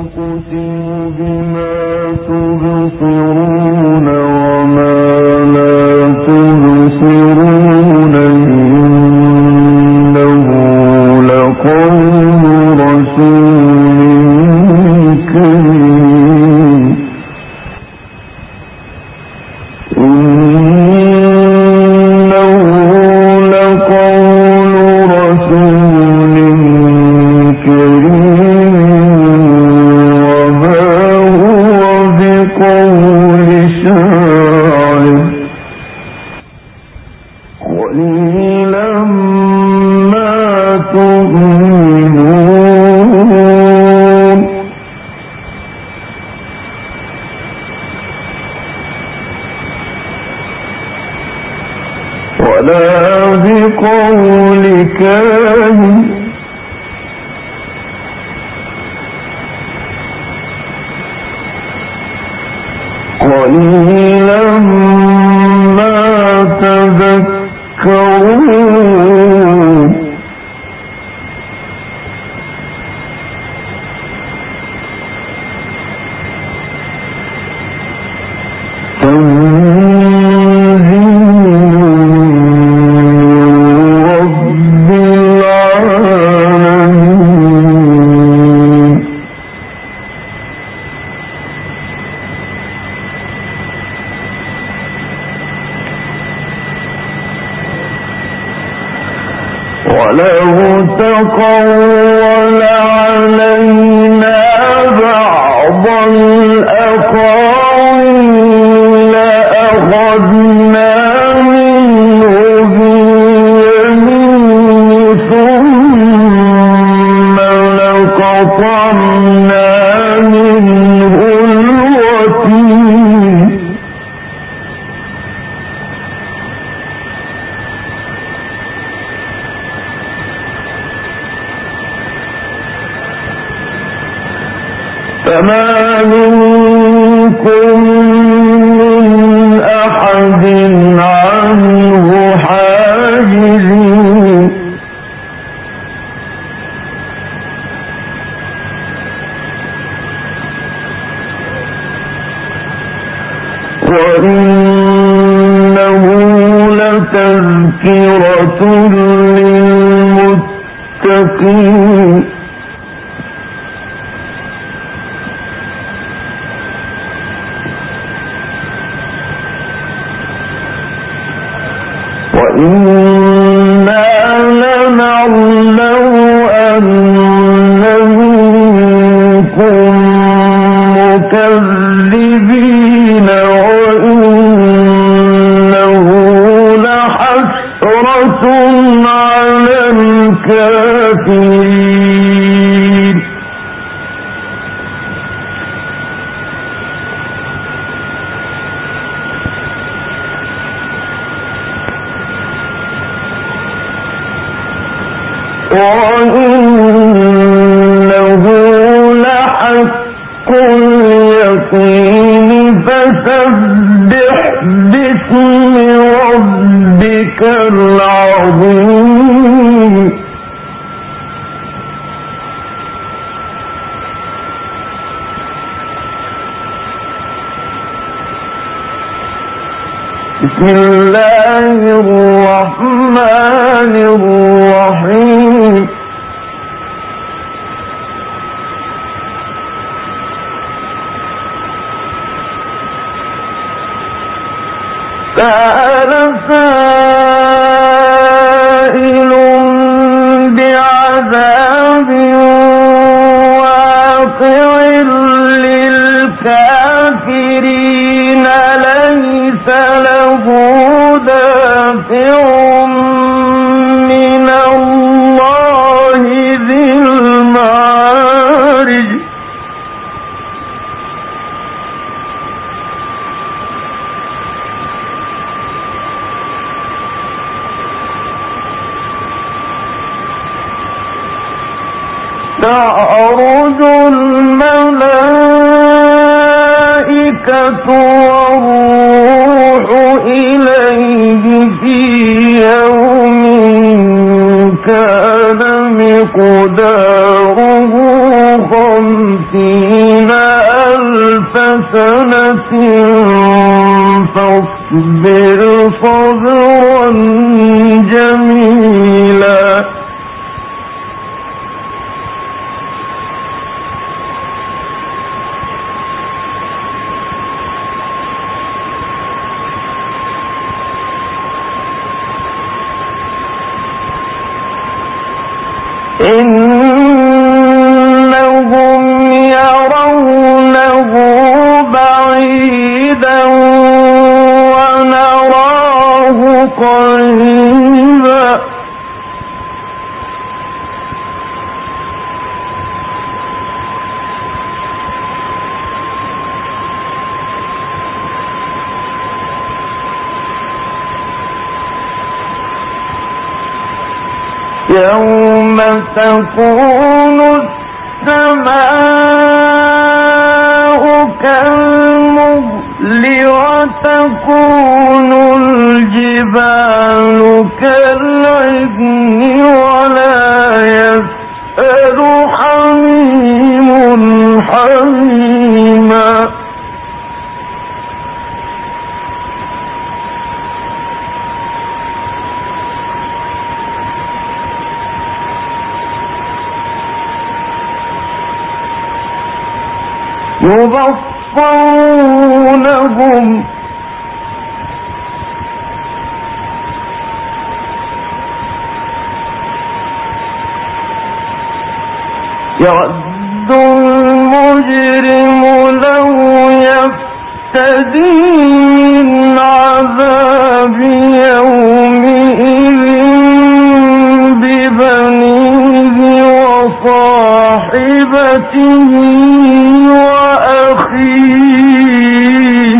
بسم الله الرحمن الرحيم سأل سائل بعذاب واقع للكافرين ليس له دافع من الله ذي المعارج تعرج الملائكة والروح إليه في يوم كان مقداره 50 حسنة فاصبر صبرا جميلا إنهم يرونه بعيدا ونراه قريبا يوم تكون السماء كالمهل وتكون الجبال كالعهن ولا يسأل حميم حميما يبصرونهم يود المجرم لو يفتدي من عذاب يومئذ ببنيه وصاحبته وأخيه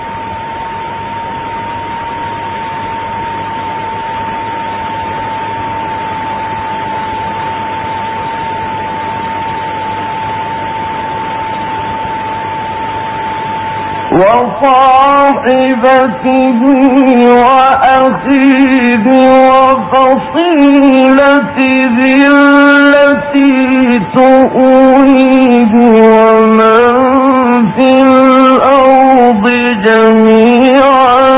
وفصيلته التي تؤويه ومن في الأرض جميعا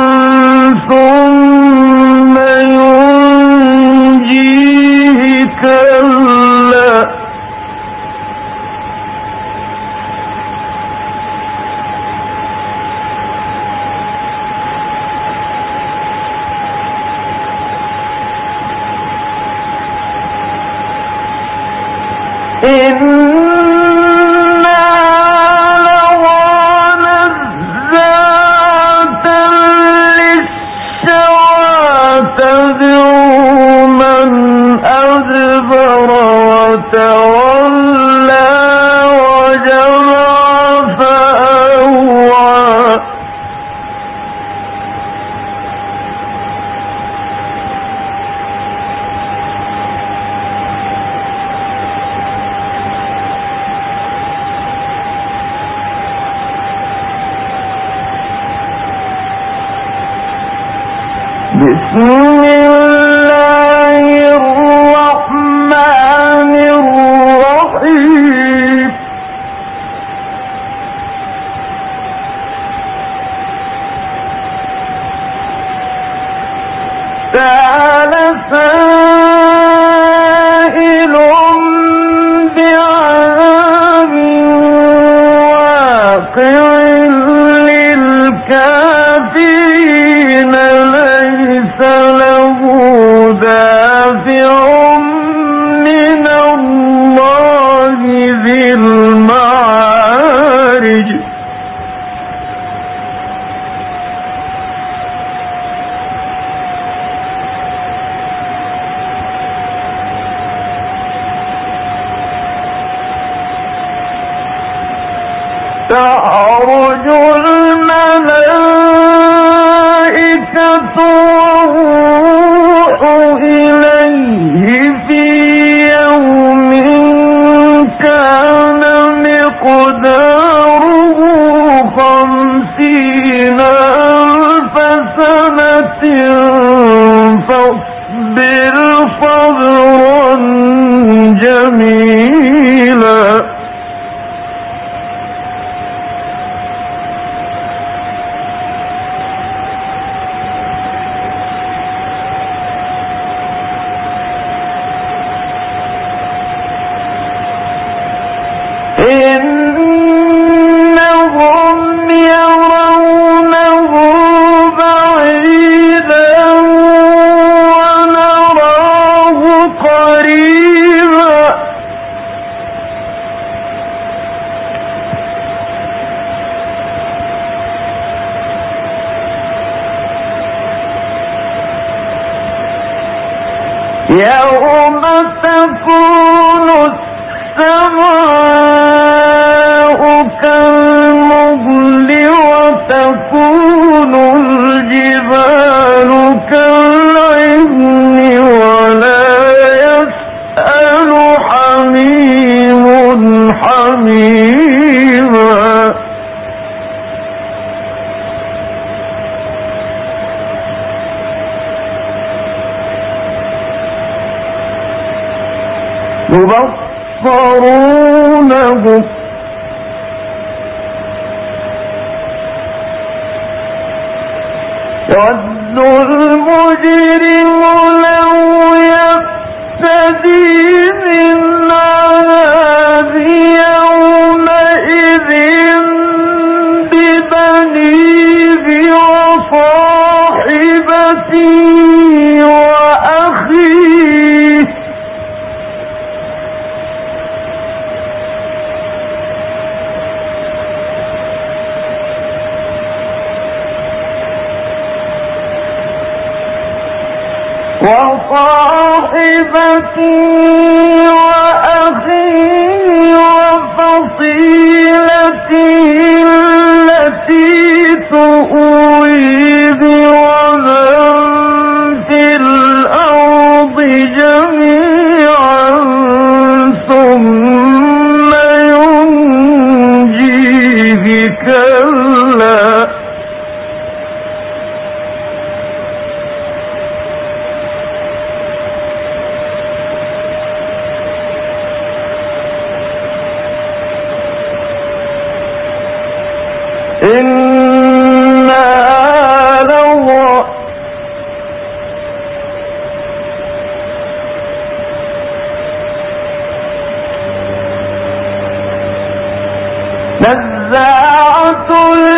ثم ينجيه كلا إنا لها نزاعة للشوى تدعو من أدبر وتولى وجمع فأوعى بسم الله الرحمن الرحيم سأل سائل بعذاب واقع للكافرين ليس له دافع من الله ذي المعارج تعرج الملائكة والروح إليه في يوم كان مقداره 50,000 سنة فاصبر صبرا جميلا يوم تكون السماء كالمهل وتكون الجبال كالعهن ولا يسأل حميم حميما يبصرونهم يود المجرم لو يفتدي من عذاب يومئذ ببنيه وصاحبته وأخيه وفصيلته التي تؤويه ومن في الأرض جميعا ثم ينجيه كلا نزاعة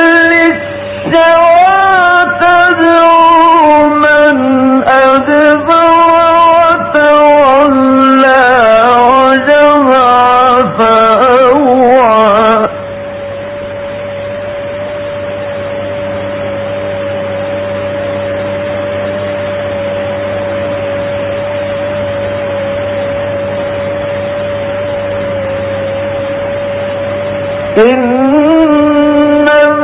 للشوى تدعو من أدبر وتولى وجمع فأوعى إن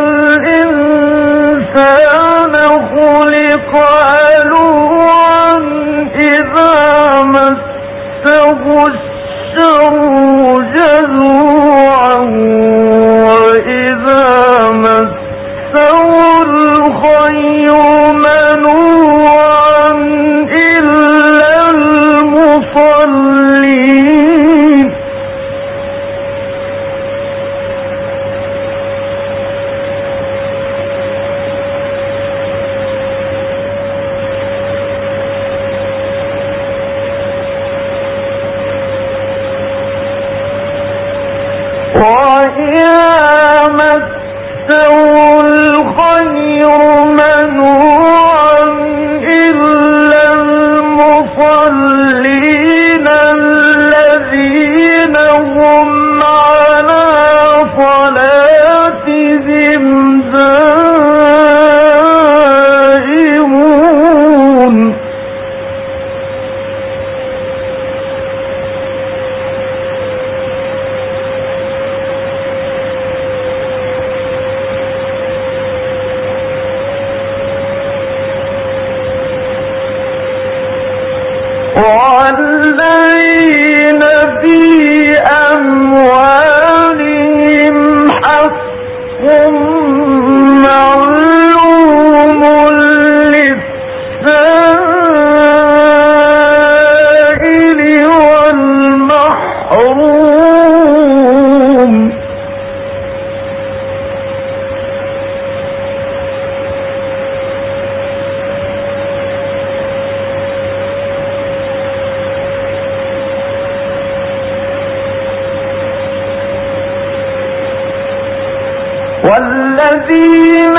الإنسان خلق هلوعا إذا مسه الشر جزوعا وإذا مسه الخير منوعا إلا المصلين وإذا مسه الخير منوعا إلا المصلين الذين هم على صلاتهم دائمون والذين في أموالهم حق معلوم للسائل والمحروم والذين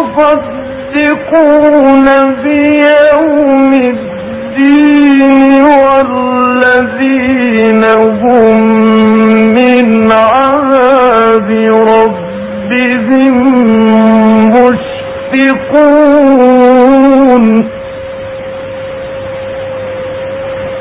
يصدقون بيوم الدين والذين هم من عذاب ربهم مشفقون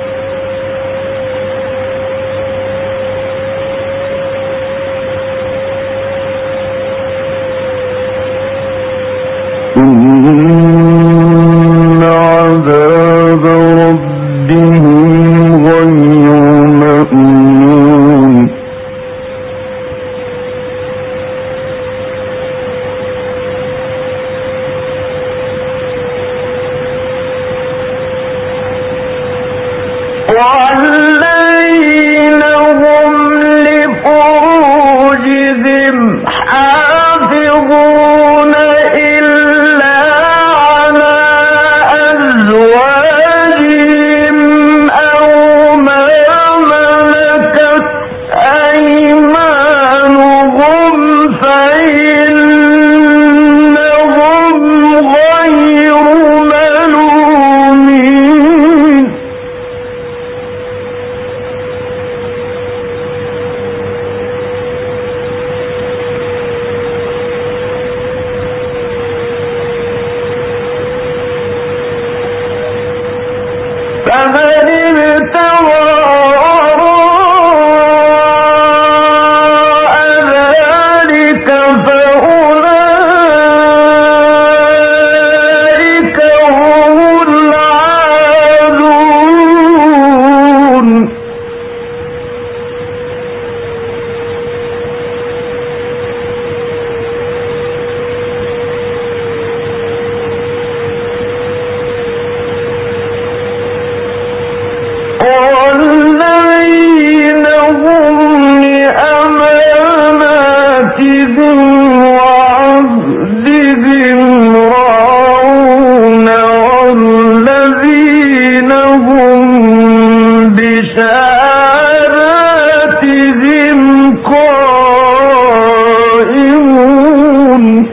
قائمون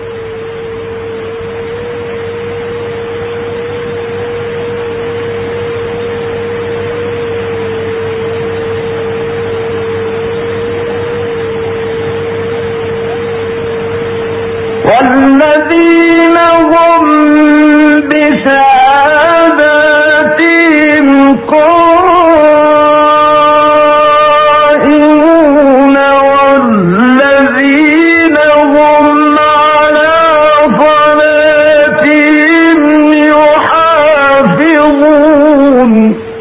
والذين هم بشهاداتهم قائمون والذين هم على صلاتهم يحافظون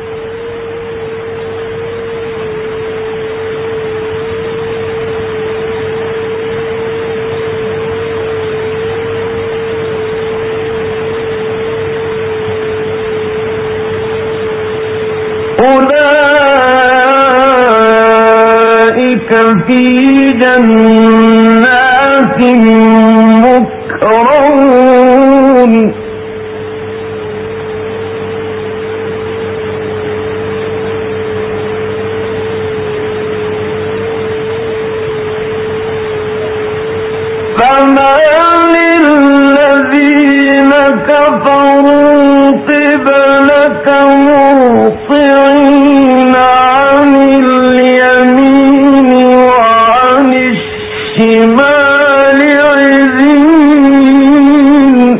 أولئك في جنات مكرمون فما للذين كفروا قبلك مهطعين عن اليمين وعن الشمال عزين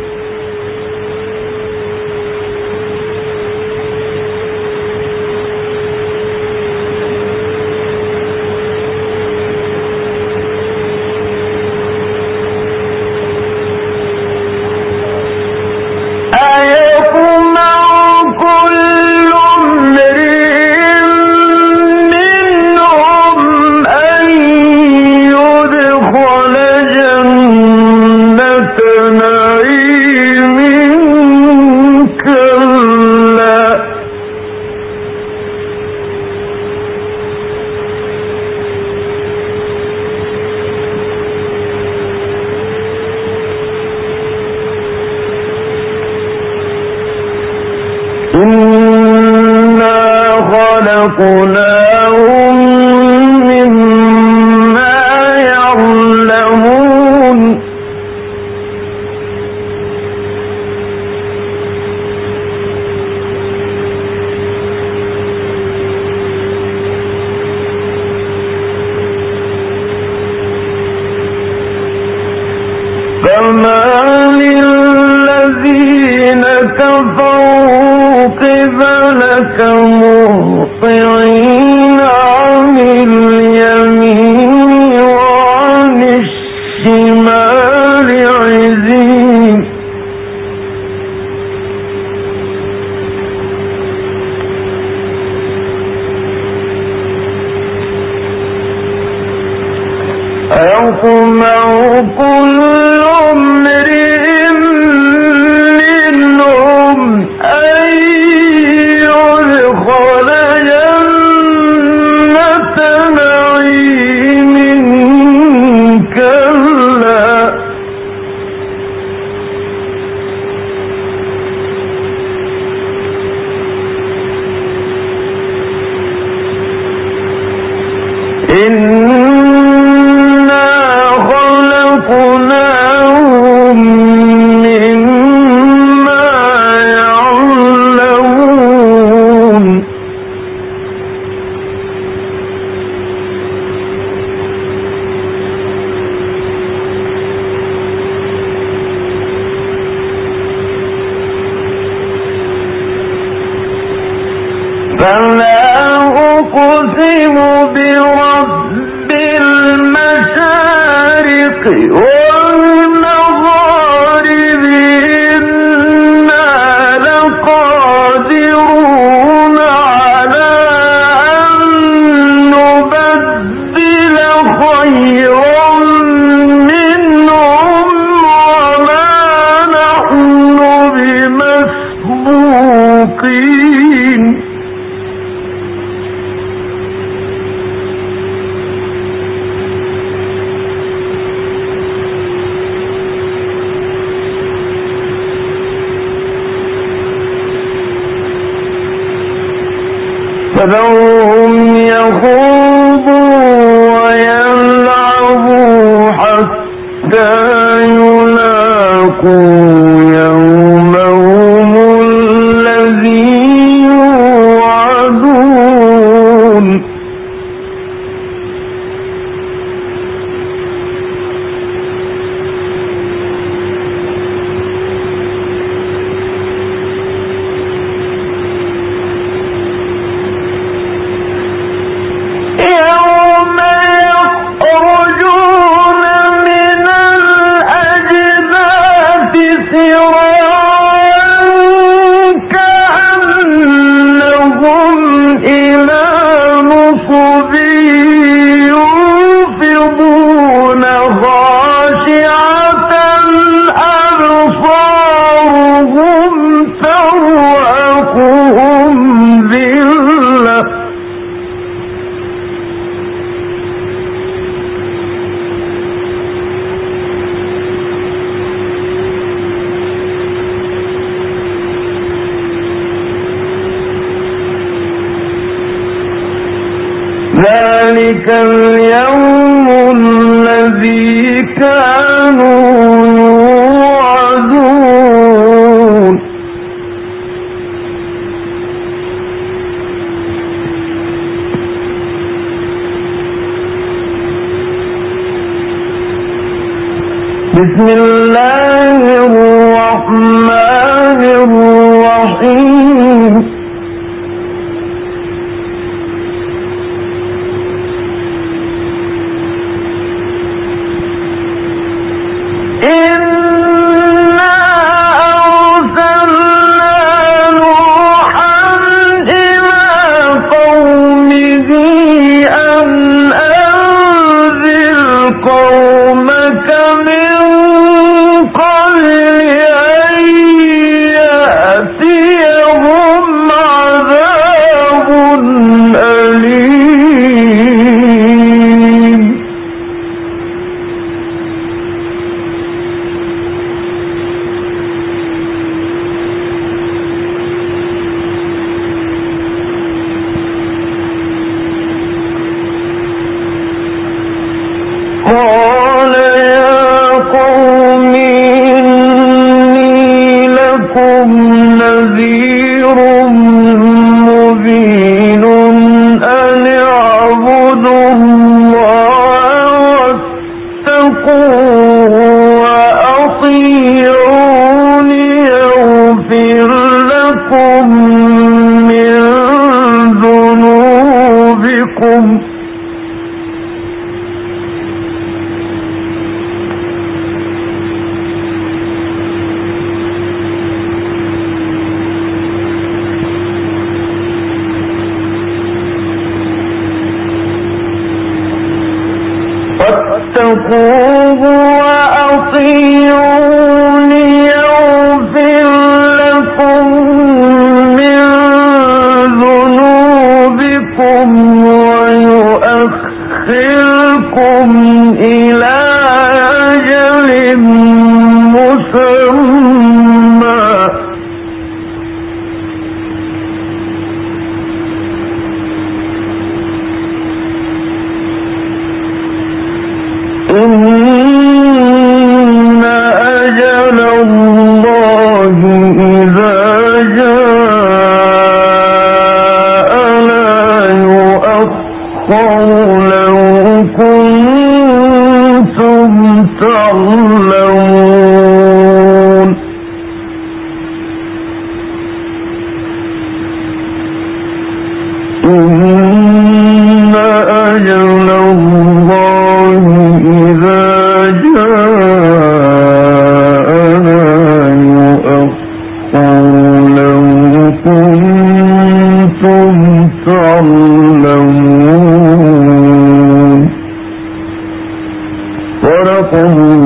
أيطمع كل امرئ منهم أن يدخل جنة نعيم كلا إنا خلقناهم مما يعلمون فما للذين كفروا قبلك مهطعين عن اليمين وعن الشمال عزين أيطمع كل امرئ منهم أن يدخل جنة نعيم كلا إنا خلقناهم مما يعلمون فلا أقسم برب المشارق والمغارب إنا لقادرون على أن نبدل خيرا منهم وما نحن بمسبوقين فذرهم يخوضوا ذلك اليوم الذي كانوا يوعدون بسم الله الرحمن الرحيم فاتقوه وأطيعون يغفر لكم من ذنوبكم ويؤخركم إلى أجل مسمى إن أجل الله إذا جاء لا يؤخر لو كنتم تعلمون إن أجل الله إذا جاء لا يؤخر لو كنتم تعلمون. صدق الله